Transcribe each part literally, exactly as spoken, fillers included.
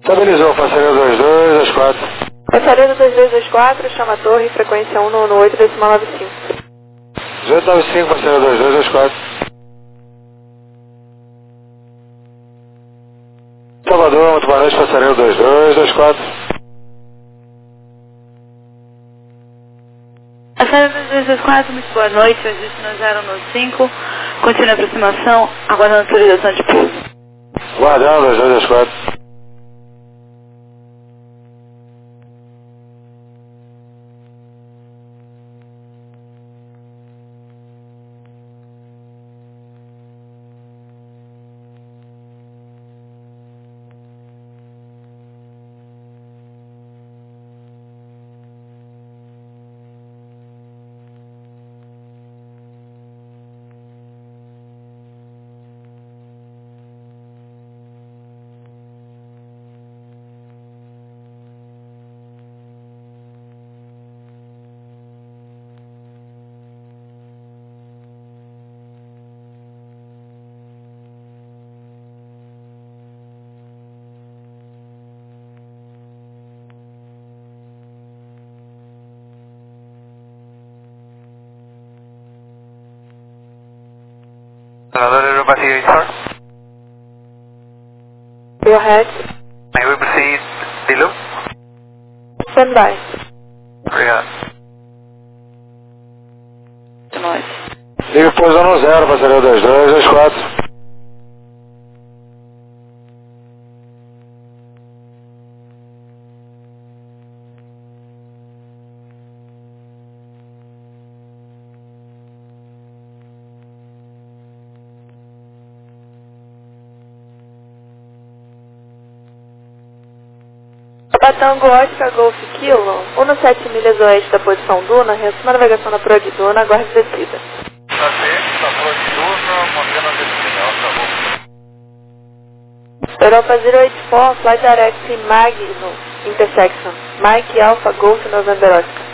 Estabilizou, passageiro dois dois dois quatro. Passageiro dois dois dois quatro, chama a torre, frequência um nove oito, decimal nove cinco. dezoito nove cinco, passageiro dois dois dois quatro. Salvador, muito boa noite, passageiro dois dois dois quatro. Passageiro dois dois dois quatro, muito boa noite, o destino zero nove cinco, continua a aproximação, aguardando autorização de pouso. Guardando dois dois dois quatro. Salvador Europa zero eight four. Go ahead. May we proceed the loop? Stand by. Obrigado. Boa noite. Liga pousando zero, passageiro dois dois dois quatro. Tango Oscar Golf Kilo, um no sete milhas oeste da posição Duna, reassuma a navegação na proa de Duna, aguarde descida. Tá certo, tá proa de Duna, mantendo a descida, tá bom. Europa zero eight four, flight direct Magno, intersection, Mike Alpha Golf November Oscar.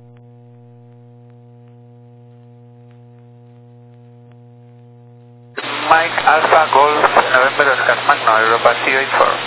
Mike Alpha Golf November Oscar Magno, Europa zero eight four.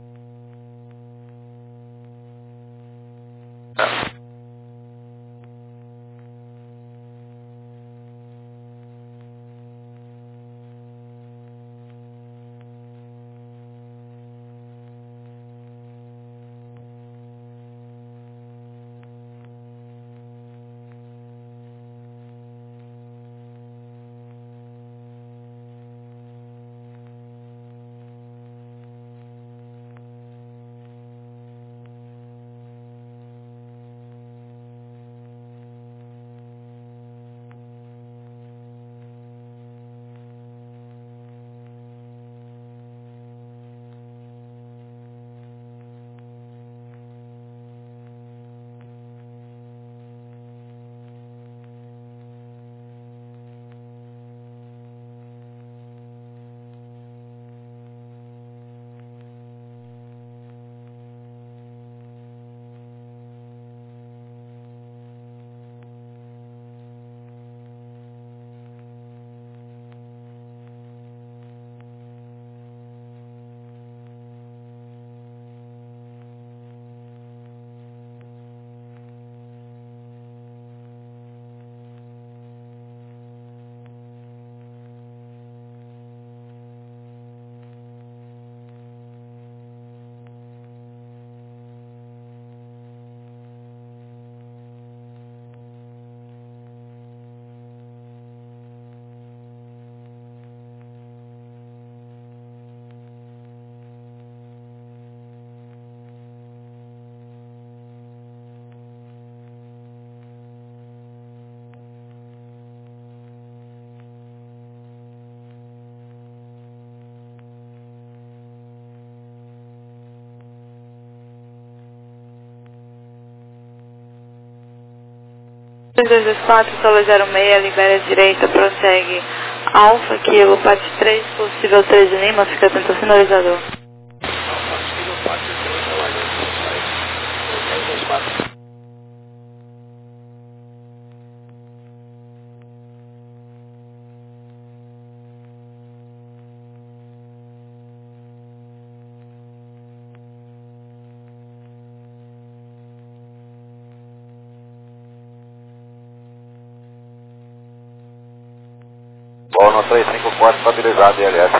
dois dois dois quatro, solo zero seis, libera a direita, prossegue Alfa, Kilo, parte três, possível três de Lima, fica atento ao sinalizador. um três cinco quatro estabilizado I L S.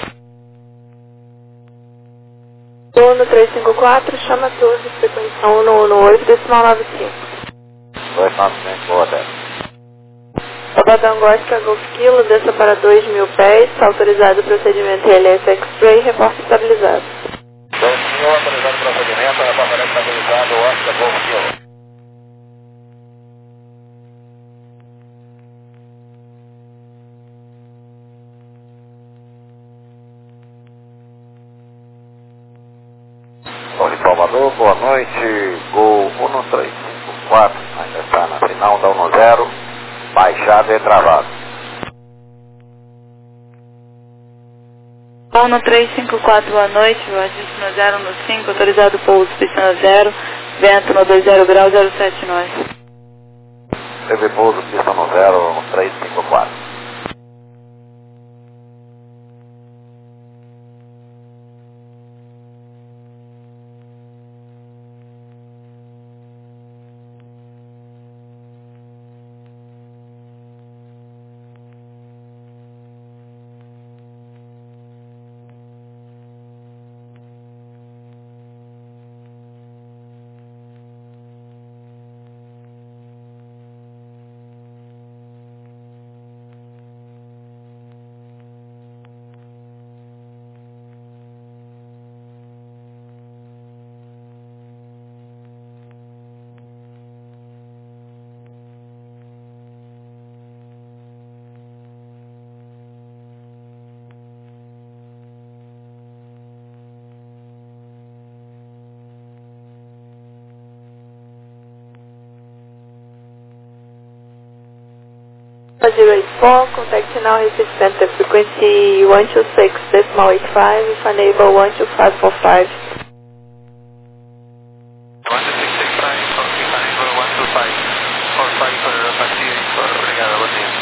Uno três cinco quatro, chama a torre, frequência um um um oito, decimal nove cinco. dois nove cinco, hotel. Sabadão Oscar Golf Kilo, desça para dois mil pés, está autorizado o procedimento I L S X-Ray, reporte estabilizado. dois mil, autorizado o procedimento, reporte estabilizado, Oscar Golf Kilo. Torre Salvador, boa noite, Gol um três cinco quatro, ainda está na final da um zero, baixada e travado. Uno três cinco quatro, boa noite, registro no zero no cinco, autorizado pouso, pista no zero, vento no dois zero grau, zero sete nós. Teve pouso, pista no zero, um três cinco quatro. zero eight four, contact now Recife Center, frequency one two six, decimal eight five, if unable one two five four five. one two six six five, for Tiffany, one two five four five for Pacific, for obrigado, bom dia.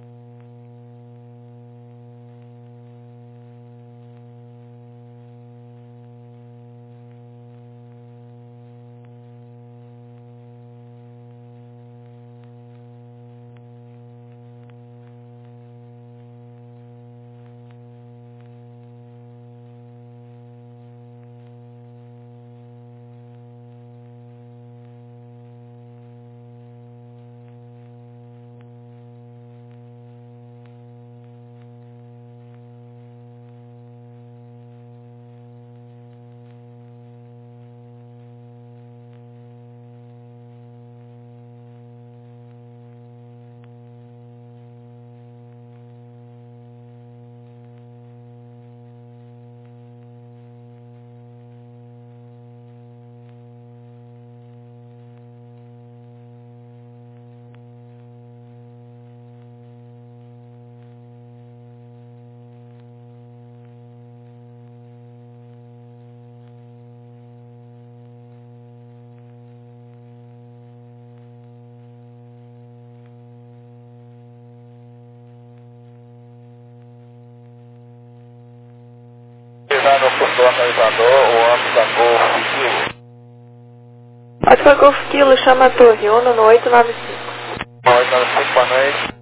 Do analisador, o Oscar Golf Kilo. Oscar Golf Kilo, chama a torre, Uno no oito nove cinco. oito nove cinco, boa noite.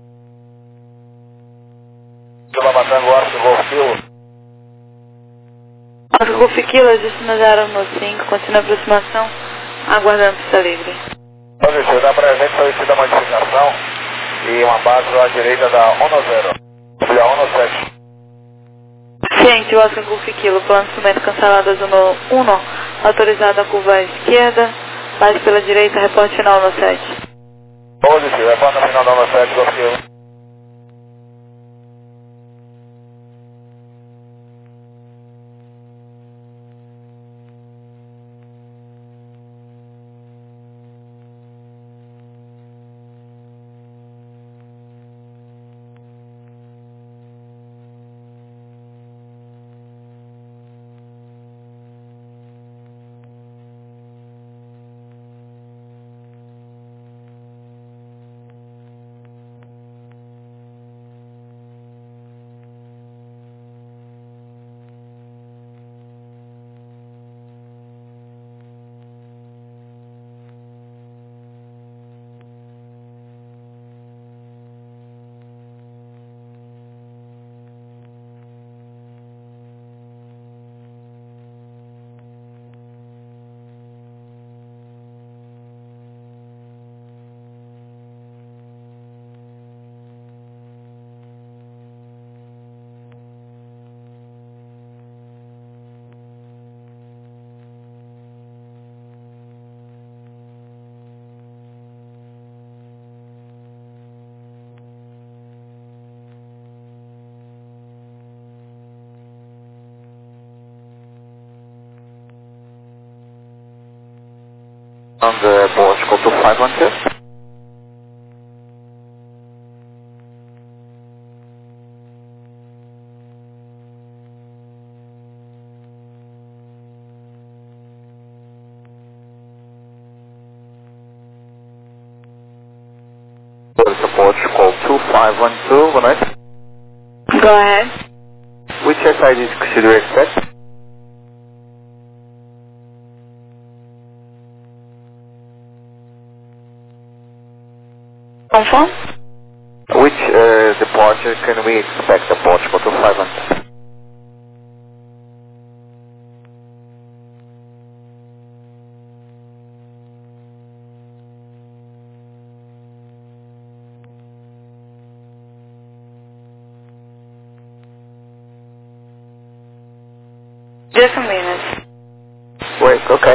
Vila Matango, Oscar Golf Kilo. Oscar Golf Kilo, registro no zero no cinco, continua a aproximação, aguardando pista livre. Pode ser, dá para gente solicita a modificação e uma base à direita da um zero, via um sete. Ciente, Oscar Golf Kilo, plano de instrumento cancelado no um, autorizado a curva à esquerda, base pela direita, reporte final no sete. Positivo, reporte no final da um sete, Golf Kilo. On the Portugal two five one two. Portugal two five one two, boa noite. Go ahead. Which S I D should we expect? Confirm? Which uh, departure can we expect at Portugal two five one two? Just a minute. Wait, okay.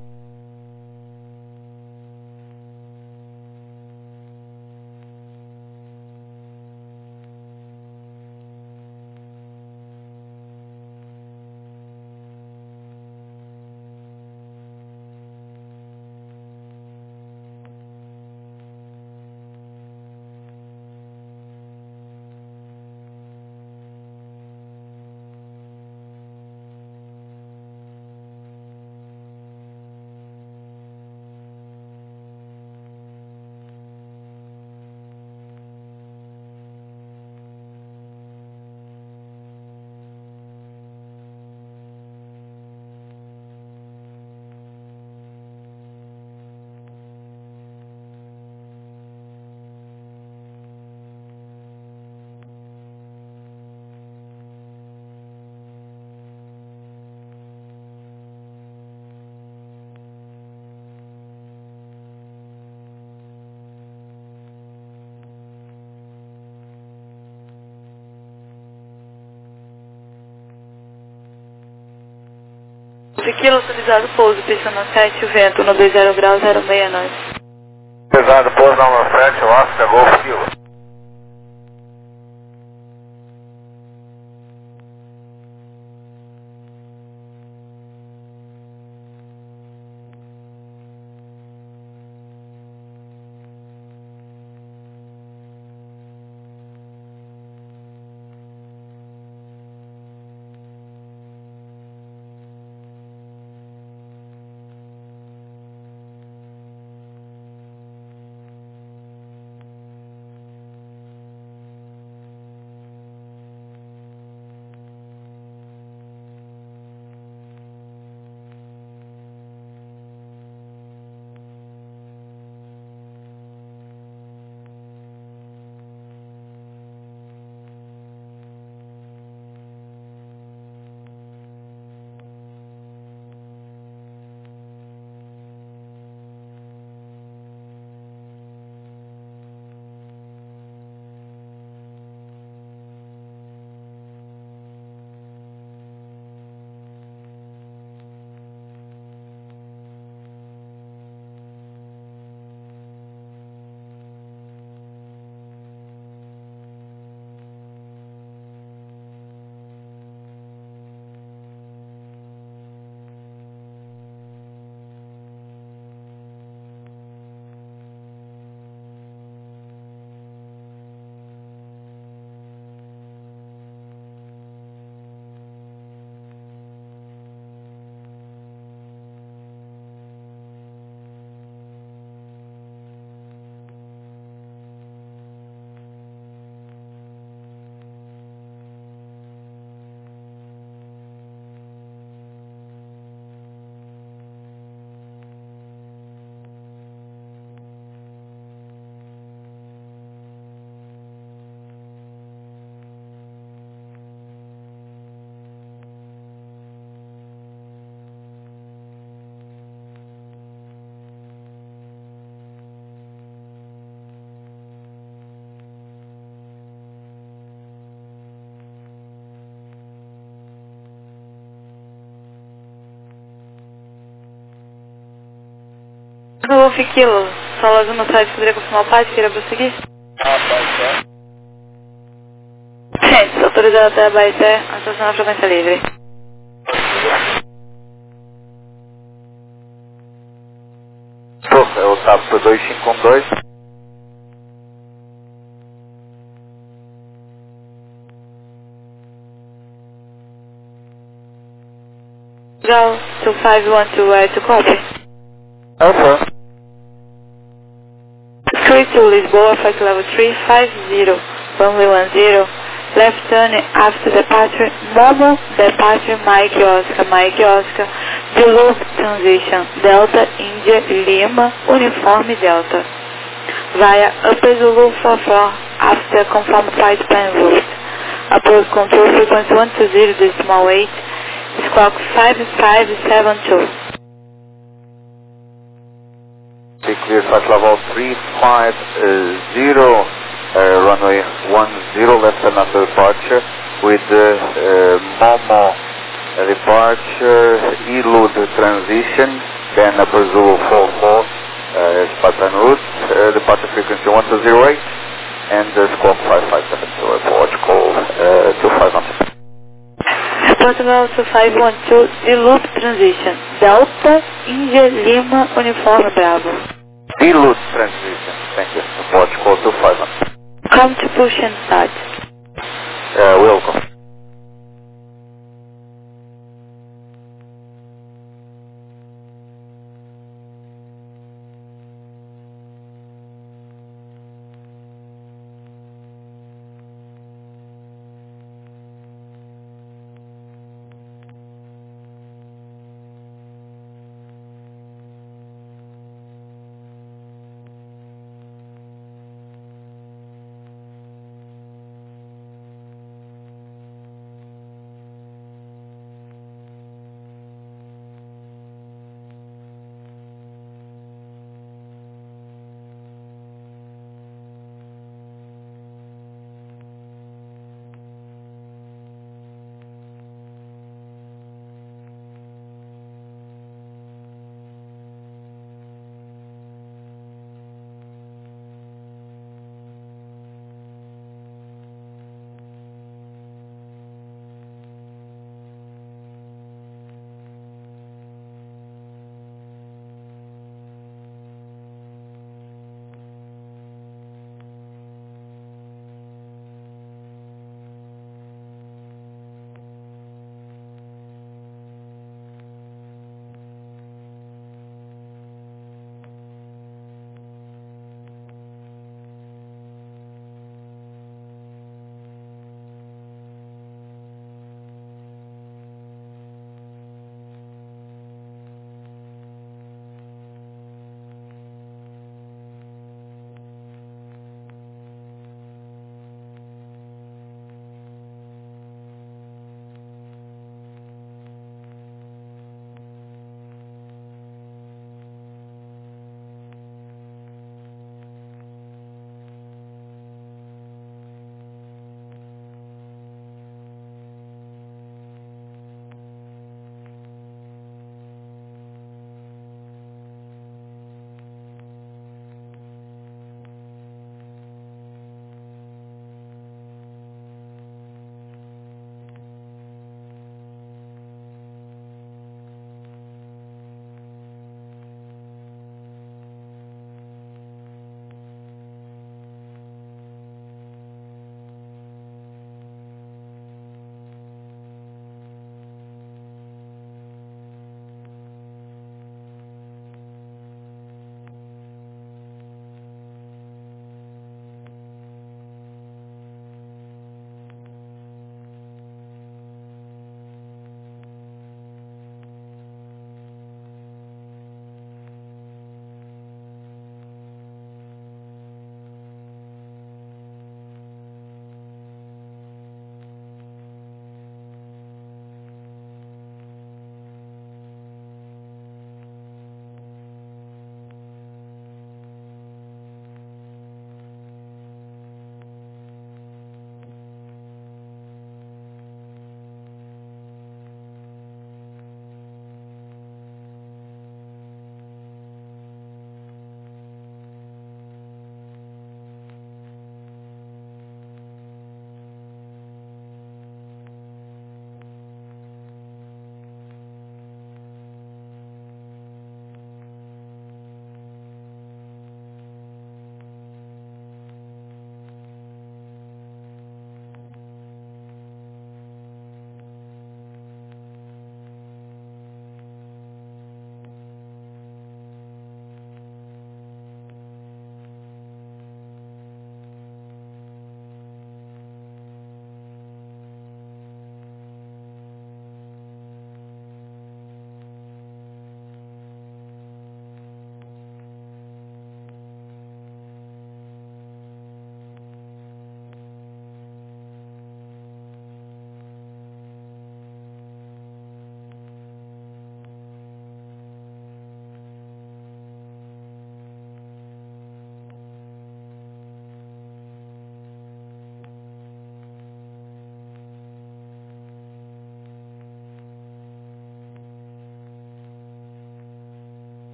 Tequila autorizado pouso, pista no sete, vento no dois zero grau zero seis nove. Autorizado pouso no sete, Oscar Golf Kilo. No Fiquilo, sala no site, poderia confirmar o página, queira prosseguir? Ah, Baité. Gente, autorizado até a Baité, acesso na frequência livre. é o T A P dois cinco um dois. Go two five one two, where to copy? Alpha. three to Lisboa, flight level three five zero, runway one zero, left turn after departure, normal departure, Mike Oscar, Mike Oscar, below transition, Delta, India, Lima, uniforme Delta, via Upper Zulu four four, after confirmed flight plan route, approach control frequency one two zero decimal eight, squawk five five seven two. Be clear, flight level three five zero, uh, runway one zero, left turn after departure, with uh, uh, Momo uh, departure, Elude transition, then Upper Zulu four four, uh, Spartan route, uh, departure frequency one two zero eight, and uh, squawk five five seven two, approach call uh, two five one two. Portugal two five one two, D-Loop transition, Delta, India, Lima, uniforme Bravo. D-Loop transition, thank you, approach call two five one two. Come to push and start. Uh, welcome.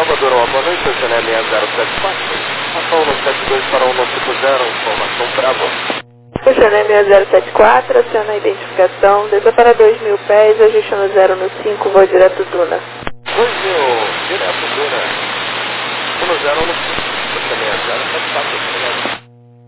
Salvador, uma boa noite, C N M zero sete quatro. Passou no sete dois para um cinco zero, informação Bravo. C N M zero sete quatro, aciona a identificação, desça para dois mil pés, ajuste no zero no cinco, voo direto Duna. dois mil, direto Duna. um zero no cinco, C N M zero sete quatro, obrigado.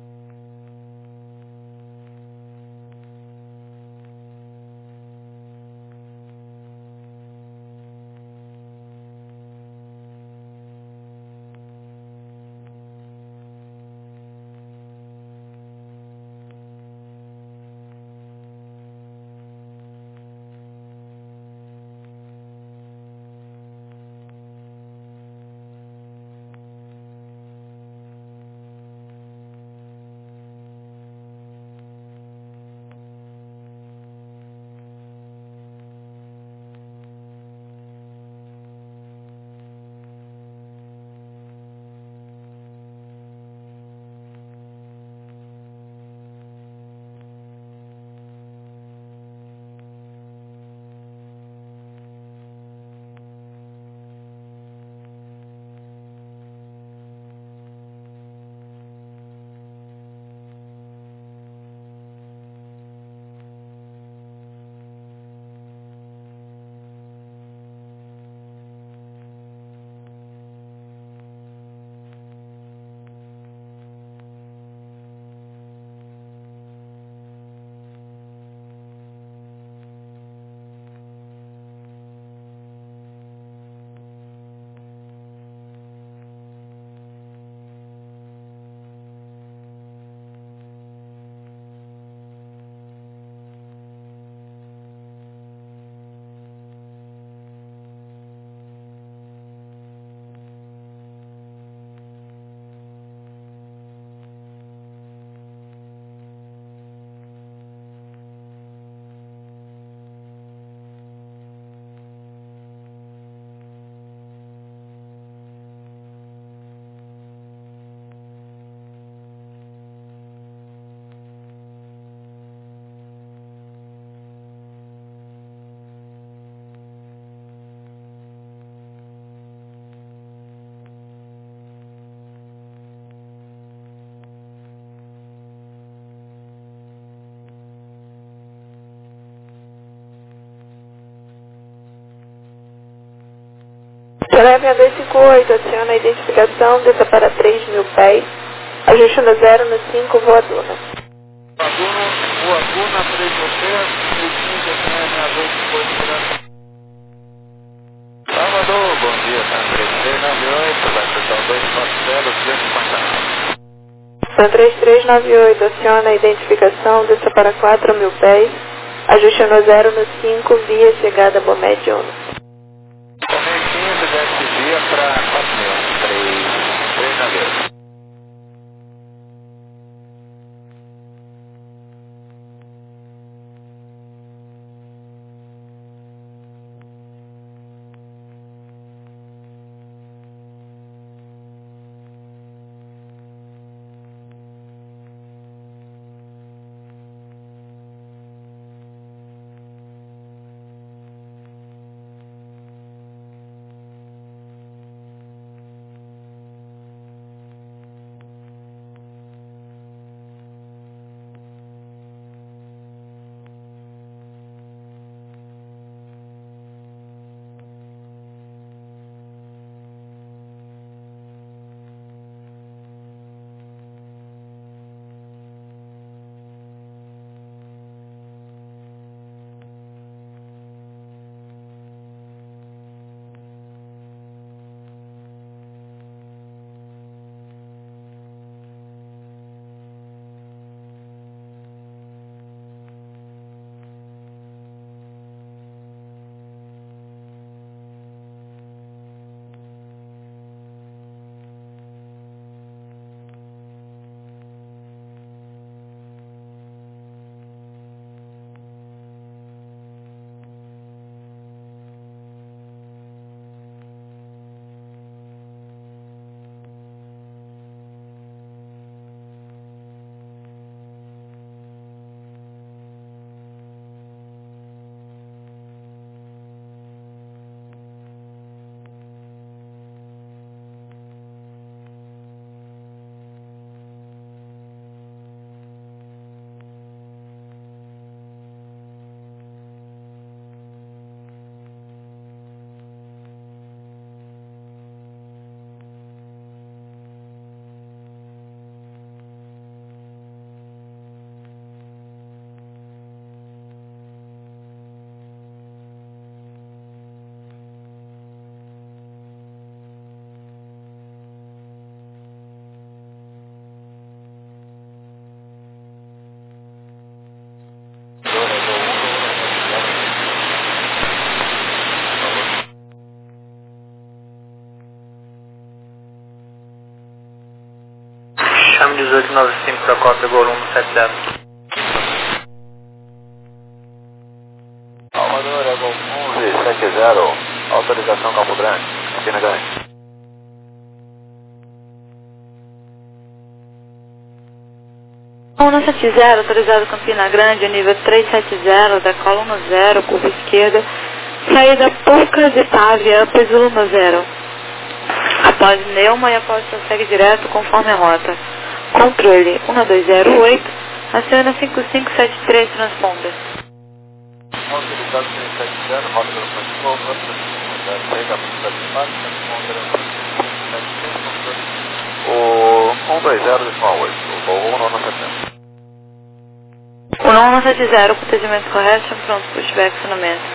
C N M dois cinco oito, aciona a identificação, desça para três mil pés, ajuste no zero no cinco, voa Duna. Duna, voa Duna, três mil pés, três quinze, C N M dois cinco oito, direto. Salvador, bom dia, tá? três três nove oito, vai ser dois quatro zero, duzentos e cinquenta. São três três nove oito, aciona a identificação, desça para quatro mil pés, ajuste no zero no cinco, via chegada Bomed uno. Tomei quinze, desce via para quatro mil, três três nove oito. um oito nove cinco para Cota Gol um sete zero. Salvador, é Gol um sete zero, autorização Campo Grande, Campina Grande. um sete zero, autorizado Campina Grande, nível trezentos e setenta, decola um zero, curva esquerda, saída Pouca de Pávia, Upper Zulu um zero. Após Neuma e após segue direto conforme a rota. Controle um dois zero oito, aciona cinco cinco sete três, transponder. Autorizado trezentos e setenta, rota do Francisco, chega a o um dois zero decimal oito, o voo um nove sete zero. O um sete zero, procedimento correto, pronto, pushback, acionamento.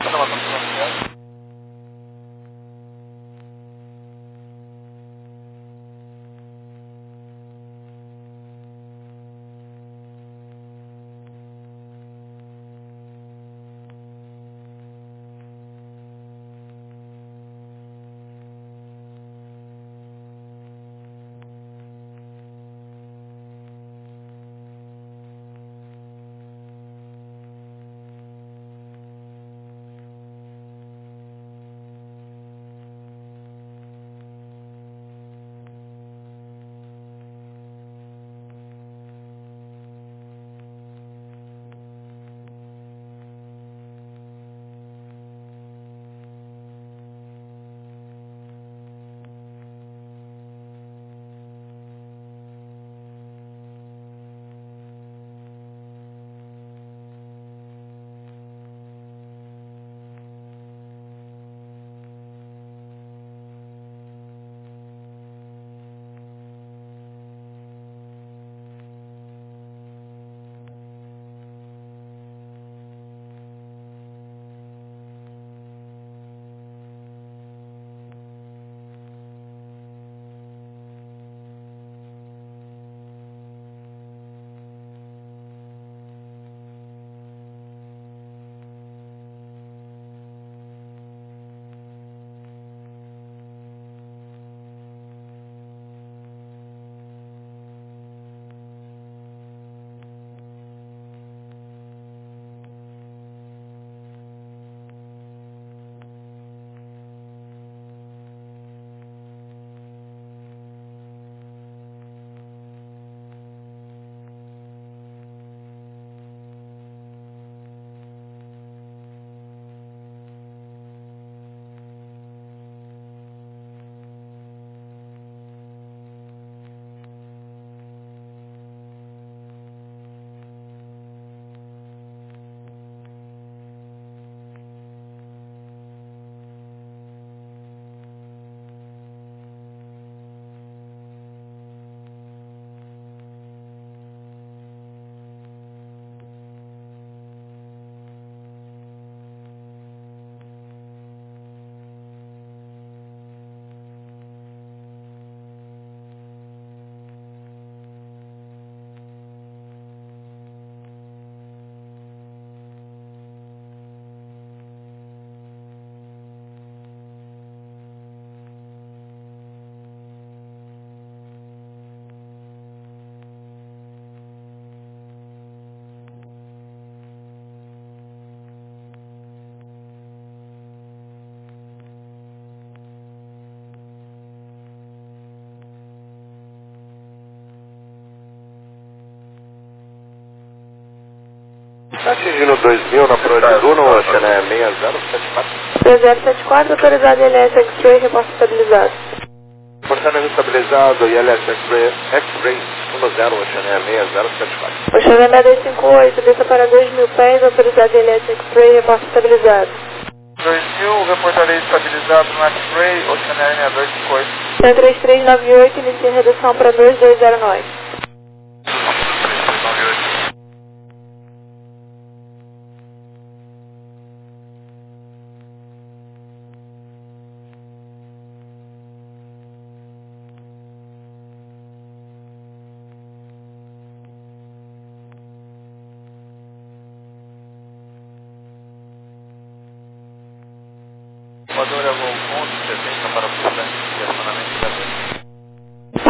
Está atingindo dois mil na Pro de Duno, Ocean é seis zero sete quatro. seis zero sete quatro, autorizado I L S X-Ray, reporte estabilizado. Portanto, estabilizado, I L S X-Ray, X-Ray um zero, Ocean é seis zero sete quatro. Ocean é dois cinco oito, desça para dois mil pés, autorizado I L S X-Ray, reporte estabilizado. dois mil, reportarei estabilizado no X-Ray, Ocean dois cinco oito. cento e trinta e três noventa e oito, inicia redução para dois dois zero nove.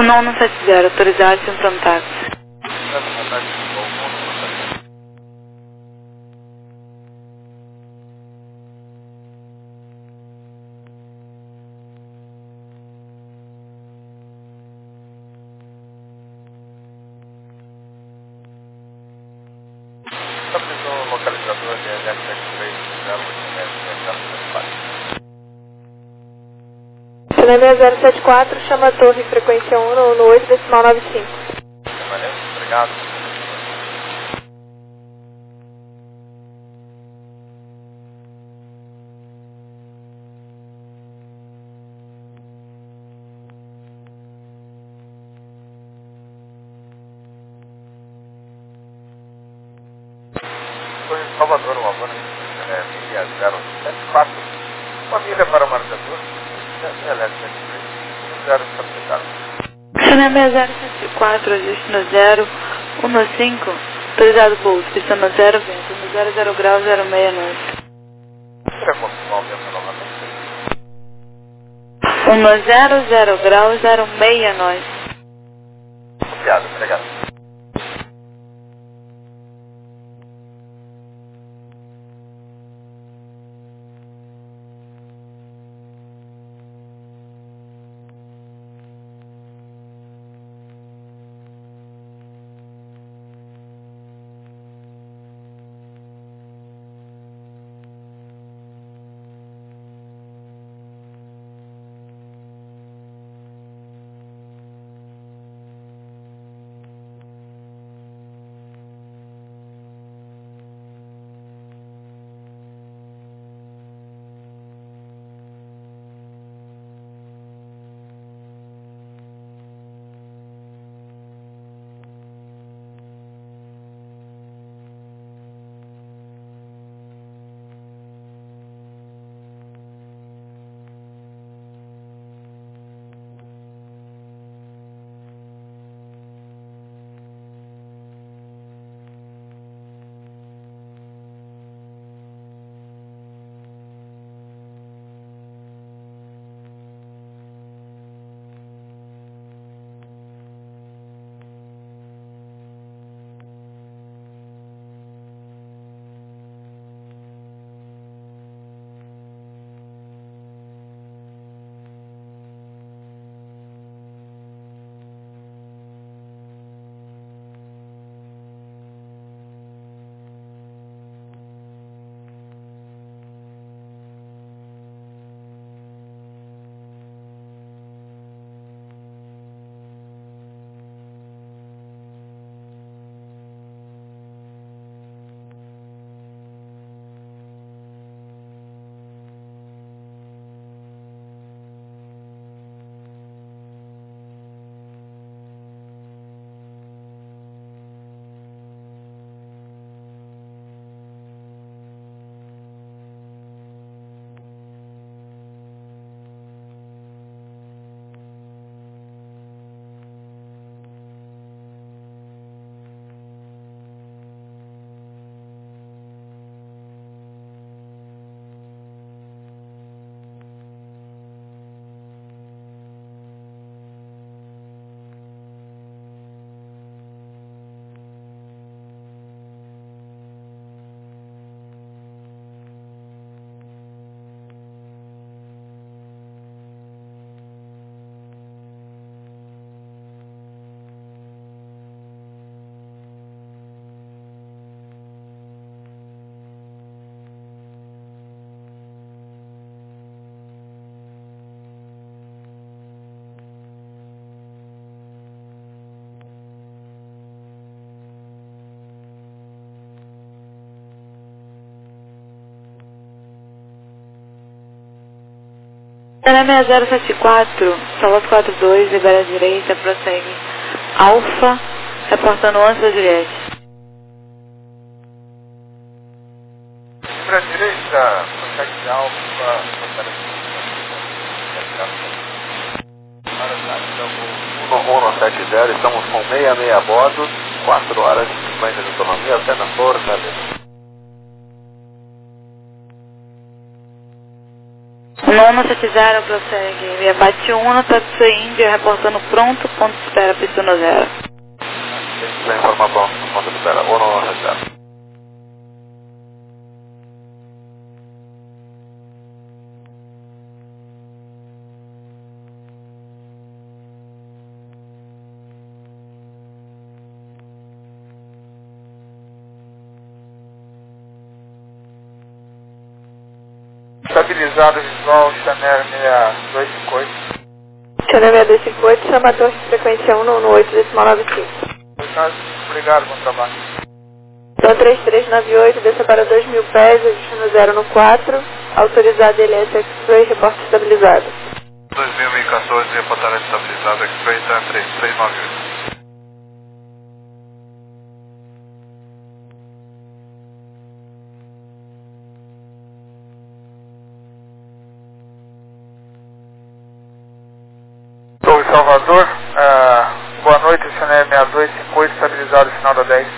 um nove sete zero, autorização from taxi. Estamos no localizador de L S sete três zero oito quatro. Cine zero sete quatro, chama a torre, frequência um no, no oito decimal nove cinco. Valeu, obrigado. Foi em Salvador, uma boa é, milha zero sete quatro, uma milha para marcador, L S sete três zero certificado. Cine zero sete quatro, destino zero um cinco, autorizado bolso, pistão zero vento, no zero zero grau zero seis nove. Queria confirmar o vento novamente. um zero zero grau zero seis nove. Obrigado, obrigado. Cine zero sete quatro, Salvador quatro dois, libera a direita, prossegue Alfa, reportando antes da Juliette. Para a direita, consegue Alfa, para um sete zero, estamos com sessenta e seis a bordo, quatro horas e cinquenta de autonomia até na Fortaleza. Uno sete zero prossegue. Via Bate um, Tatsu Índia, reportando pronto, ponto de espera, pista no zero. Vai informar pronto, ponto de espera, Uno sete zero. Estabilizado visual, Chanel seis dois cinco oito. Chanel seis dois cinco oito, chama a torre de frequência um um oito, decimal nove cinco. Obrigado, bom trabalho. Então três três nove oito, desça para dois mil pés, ajuste no zero no quatro, autorizado L S X-Ray, reporte estabilizado. dois mil e quatorze, reportar estabilizado, X-Ray, três três nove oito. Torre Salvador, uh, boa noite, Chanel seis dois cinco oito, estabilizado, final da dez.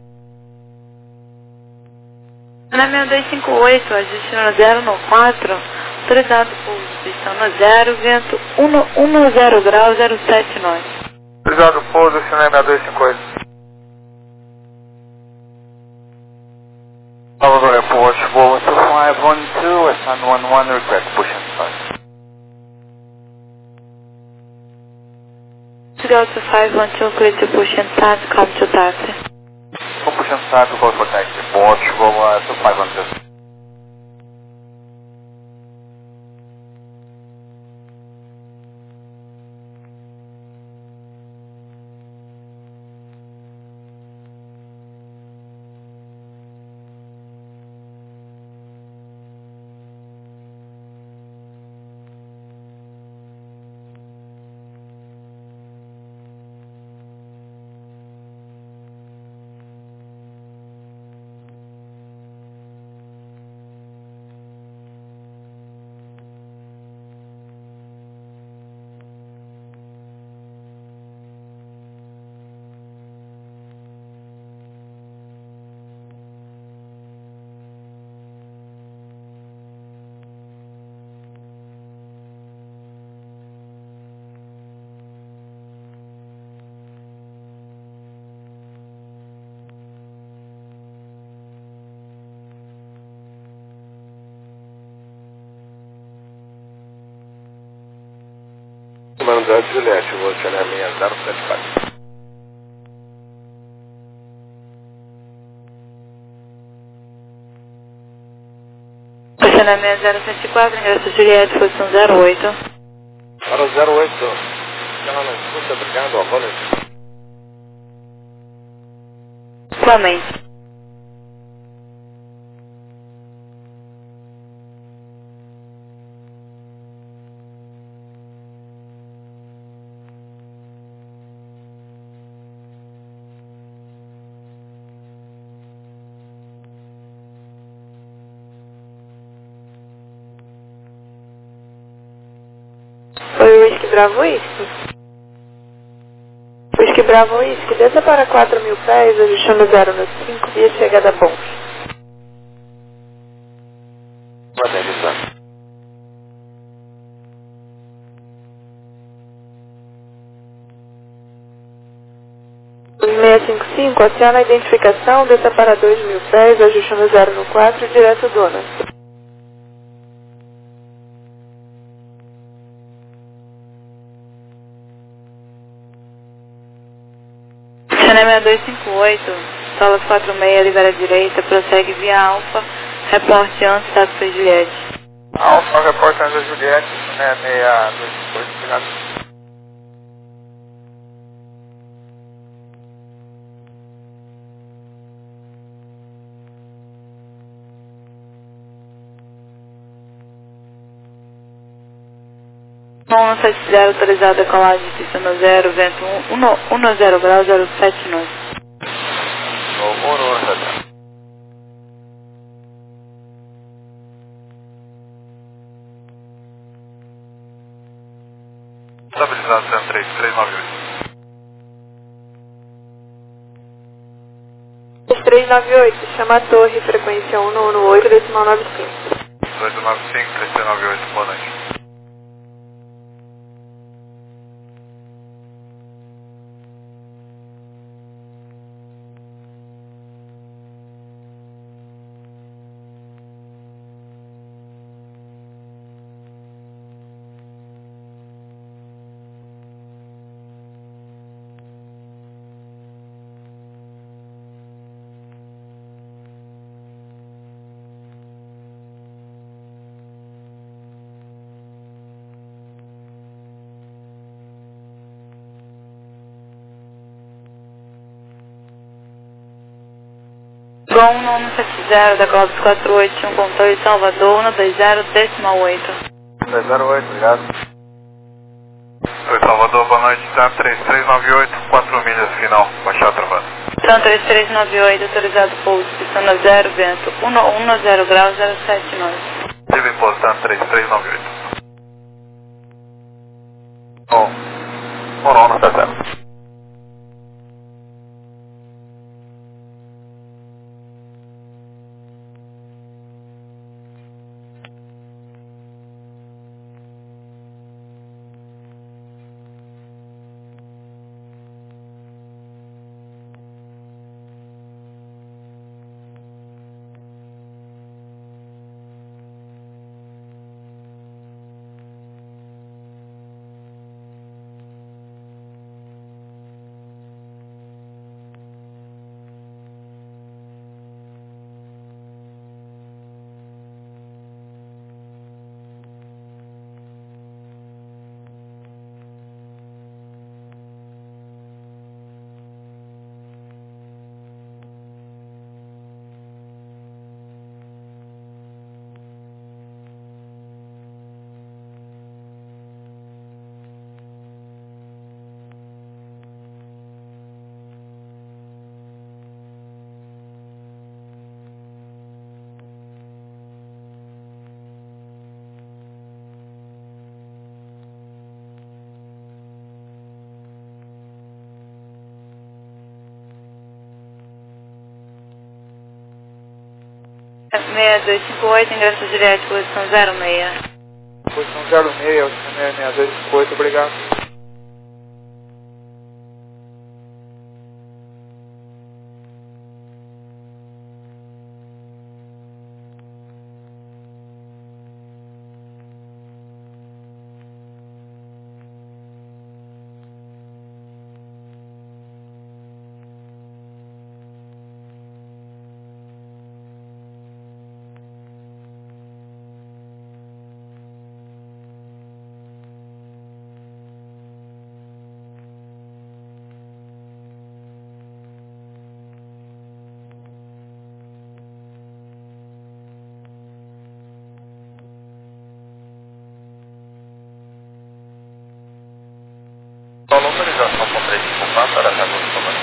Chanel seis dois cinco oito, ajuste no zero no quatro, autorizado pouso, pista no zero, vento um zero grau, zero sete nove. Autorizado pouso, Chanel seis dois cinco oito. Salvador Airport, Boa two five one two, S one one one, request push and start. Delta five one two, clear to push and start, come to taxi. Push and start to call for taxi, Boa Boa two five one two. Comandante Juliette, vou Chanel seis zero sete quatro. Chanel seis zero sete quatro, ingresso Juliette, posição zero oito. Para o zero oito, ela não escuta, obrigado, a bola. Clemente. Foi o Whisky Bravo Whisky? Whisky Bravo Whisky, desça para quatro mil pés, ajustando zero no cinco, via chegada bom. Mantém distância. seis cinco cinco, aciona a identificação, desça para dois mil pés, ajustando zero no quatro, direto dona. Chanel seis dois cinco oito, Solas quatro seis, libera direita, prossegue via Alfa, reporte antes, status foi Juliette. Alfa, reporte antes da Juliette, né, seis dois cinco oito, obrigado. um sete zero, autorizado a colagem de pista no zero, vento um zero grau, zero sete nove. Uno sete zero. Estabilizado cento e três, três nove oito. três três nove oito, chama a torre, frequência um um oito, decimal nove cinco. oito nove cinco, três três nove oito, boa noite. Gol um sete zero da Globos quatro oito um, controle Salvador, um dois zero, decimal oito. dois zero oito, obrigado. Oi, Salvador, boa noite. Tá três três nove oito, quatro milhas final, baixar travando. Tran três três nove oito, autorizado pouso, pistão zero, vento um um zero graus, zero sete nove. Tive pouso, tá três três nove oito. um, um, um, sete zero. seis dois cinco oito, ingresso direto, posição zero seis. Posição zero seis, seis dois cinco oito, obrigado. Só localização com três cinco quatro, Aracaju, por favor.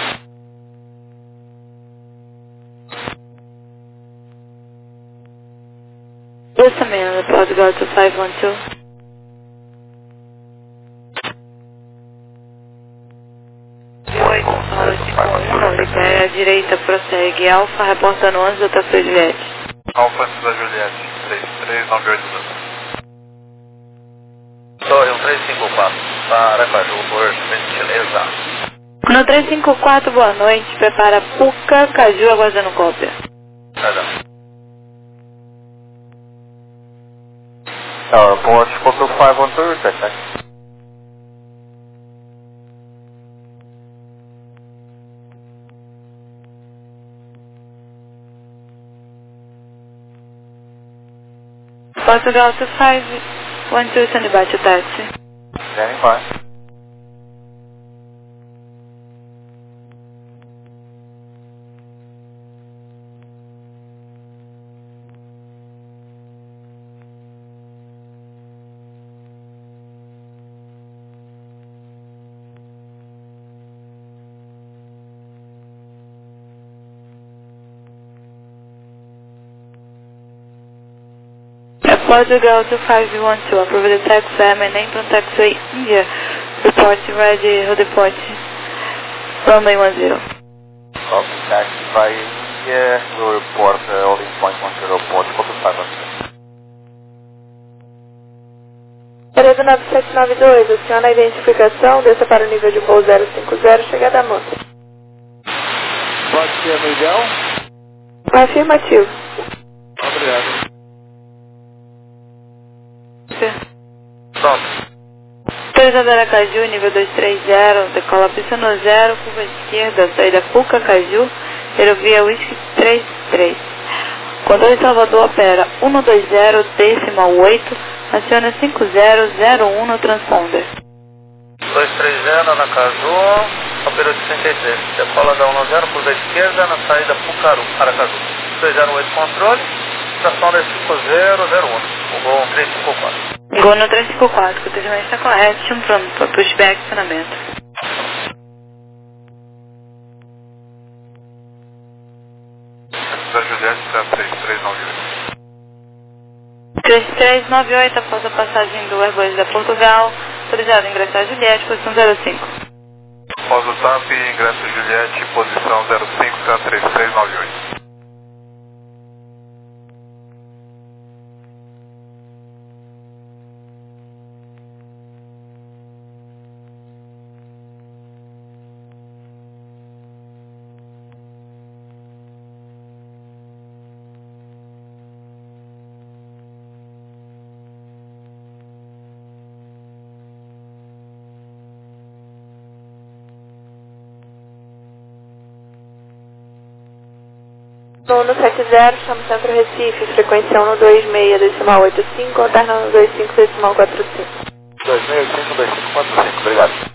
Yes, I'm in the pod, go to five one two. oito nove cinco um, à direita, prossegue. Alfa, reportando onze, Delta Sul Juliette. Alfa antes da Juliette, três três nove oito dois. Torre um três cinco quatro, para Aracaju, por gentileza. No três cinco quatro, boa noite, prepara Puca, Caju, aguardando cópia. Perdão. Uh, Port Focal five one two, check, check. Portugal to five one two, send by to taxi. Standing by. Portugal to five one two, approve the taxi, M and name from taxiway India. Report ready, hold the port. Runway one zero. Copy, taxi by India, will report uh, holding point one zero, Port Focal five one two. Pereira nove sete nove dois, aciona a identificação, desça para o nível de voo zero cinco zero, chegada a Monte. Pode ser no ideal? Afirmativo. Obrigado. Pronto. Autorizado Aracaju, nível dois três zero, decola pista no zero, curva esquerda, saída Puca, Caju, aerovia Whisky três três. Controle Salvador opera um dois zero, decimal oito, aciona cinco zero zero um no transponder. dois três zero, Aracaju, opera sessenta e três, decola da um zero, curva esquerda, na saída Pucaru, Aracaju. dois zero oito controle, transponder cinco zero zero um, o gol três cinco quatro. Gol no três cinco quatro, que o treinamento está correto, chama para pushback, acionamento. Da Juliette, três três nove oito. três três nove oito, após a passagem do Airbus da Portugal, autorizado a ingressar Juliette, posição zero cinco. Após o T A P, ingresso Juliette, posição zero cinco, três três nove oito. um sete zero, chama Centro Recife, frequência um dois seis, decimal oito cinco, alterna um dois cinco, decimal quatro cinco. dois seis cinco, dois cinco quatro cinco, obrigado.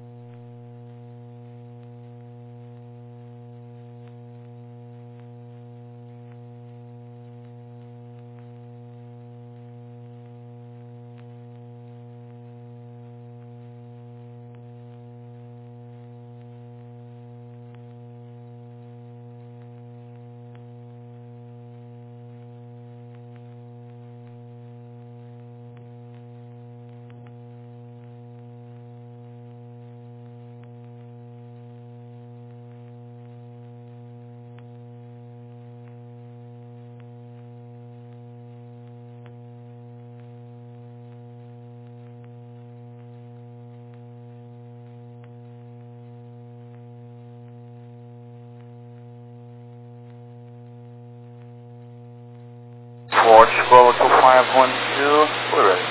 Watch Bravo two five one two, we're ready.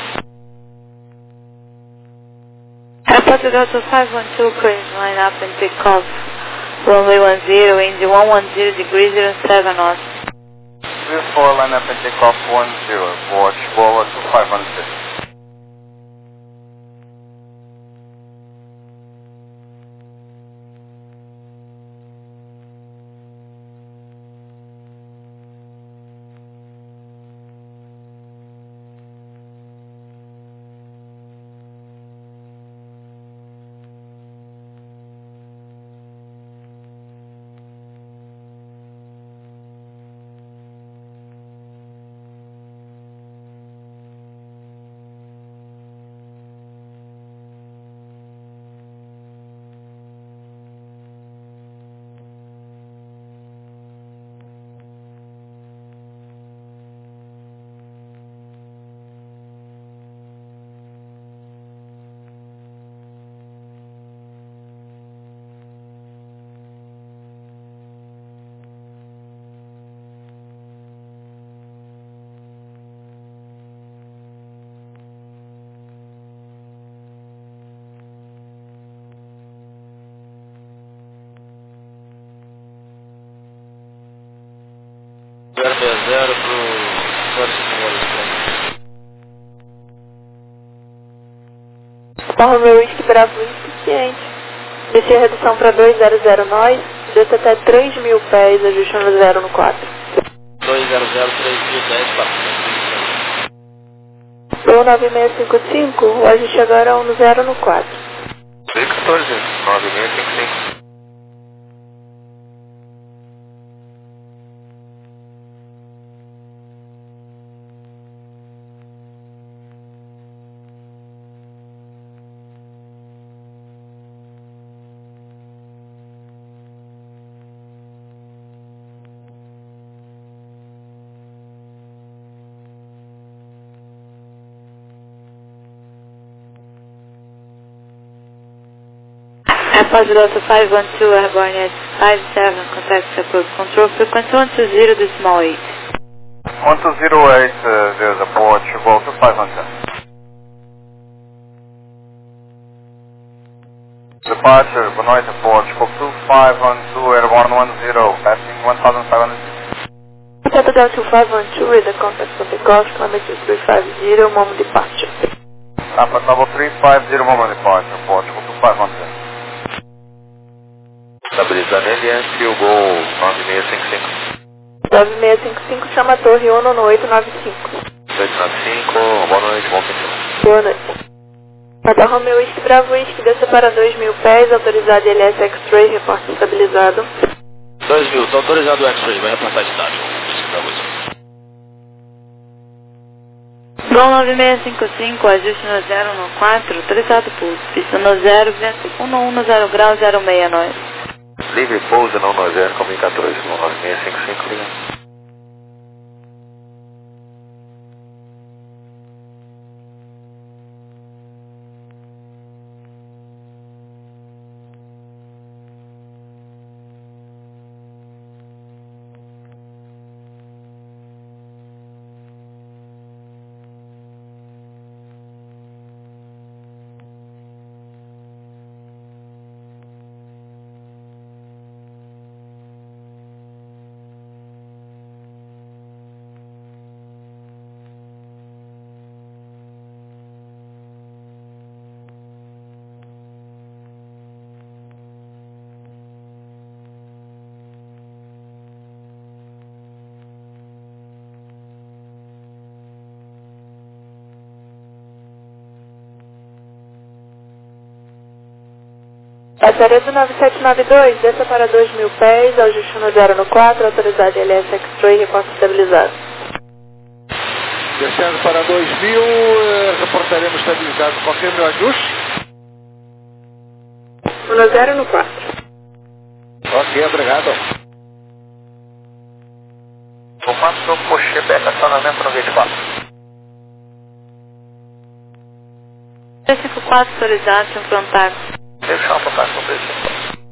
Airport Delta five one two, clear line up and take off. Runway one zero, wind one one zero degrees zero seven knots. three four, line up and take off one zero, watch Bravo two five one two. zero seis zero pro zero cinco zero. Barra meu Whisky Bravo insuficiente. Descer a redução para dois zero zero nós, desça até três mil pés, ajustando zero no quatro. dois zero zero três mil dez, Voo nove seis cinco cinco, o ajuste agora é um no zero no quatro. Victor, nove seis cinco cinco. Alpha Delta five one two, airborne at five seven, contact approach control, frequency one two zero decimal eight. one two zero eight, uh, there's a port, go to five one two. Departure, good night, port, go to five one two, airborne one zero, passing one thousand five hundred. Delta Delta two five one two with the contact for the Golf, climate three five zero, moment departure. Alpha Bravo three five zero, moment departure, port, go to five one two. Estabilizando ele antes e o Gol nove seis cinco cinco. nove seis cinco cinco, chama a torre ONU no oito nove cinco. oito nove cinco, boa noite, bom fim de semana. Boa noite. Papa Romeo Whisky Bravo Whisky, desça para dois mil pés, autorizado L S X-Ray, reporte estabilizado. dois mil, está autorizado o X-Ray, vai reportar estável. Whisky Bravo Whisky. Gol nove seis cinco cinco, ajuste no zero no quatro, autorizado pulso, pista no zero, vento um um zero grau zero seis nove. Livre pouso não nove zero, comunicadores no nove seis cinco cinco, liga. Passaredo nove sete nove dois, desça para dois mil pés, ajuste no zero no quatro, autorizado L S X-Ray, reporte estabilizado. Descendo para dois mil, eh, reportaremos estabilizado. Confirme o ajuste. no zero no quatro. Ok, obrigado. Comando do Porsche, Beca, acionamento no vinte e quatro. três cinco quatro, autorizado, sem contato. Deixa eu tocar com o preço.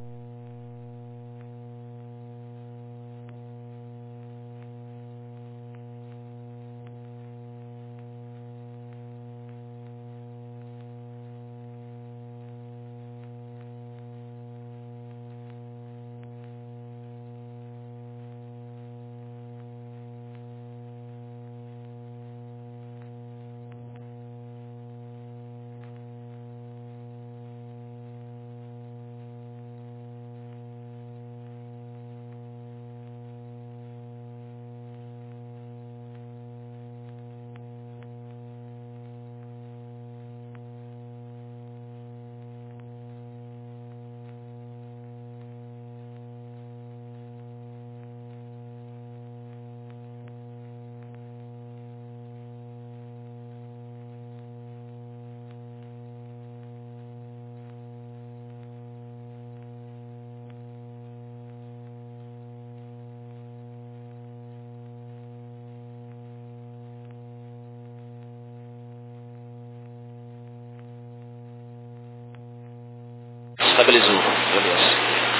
Estabilizou, beleza.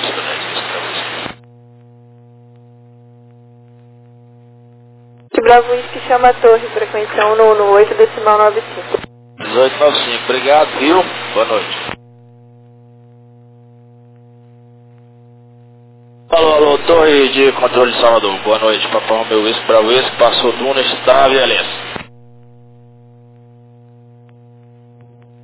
Bravo Whisky chama a torre, frequência um um oito, decimal nove cinco. dezoito nove cinco, obrigado, viu? Boa noite. Alô, alô, torre de controle de Salvador, boa noite. Papa Romeo Whisky, Bravo Whisky, passou Duna, estável, L S.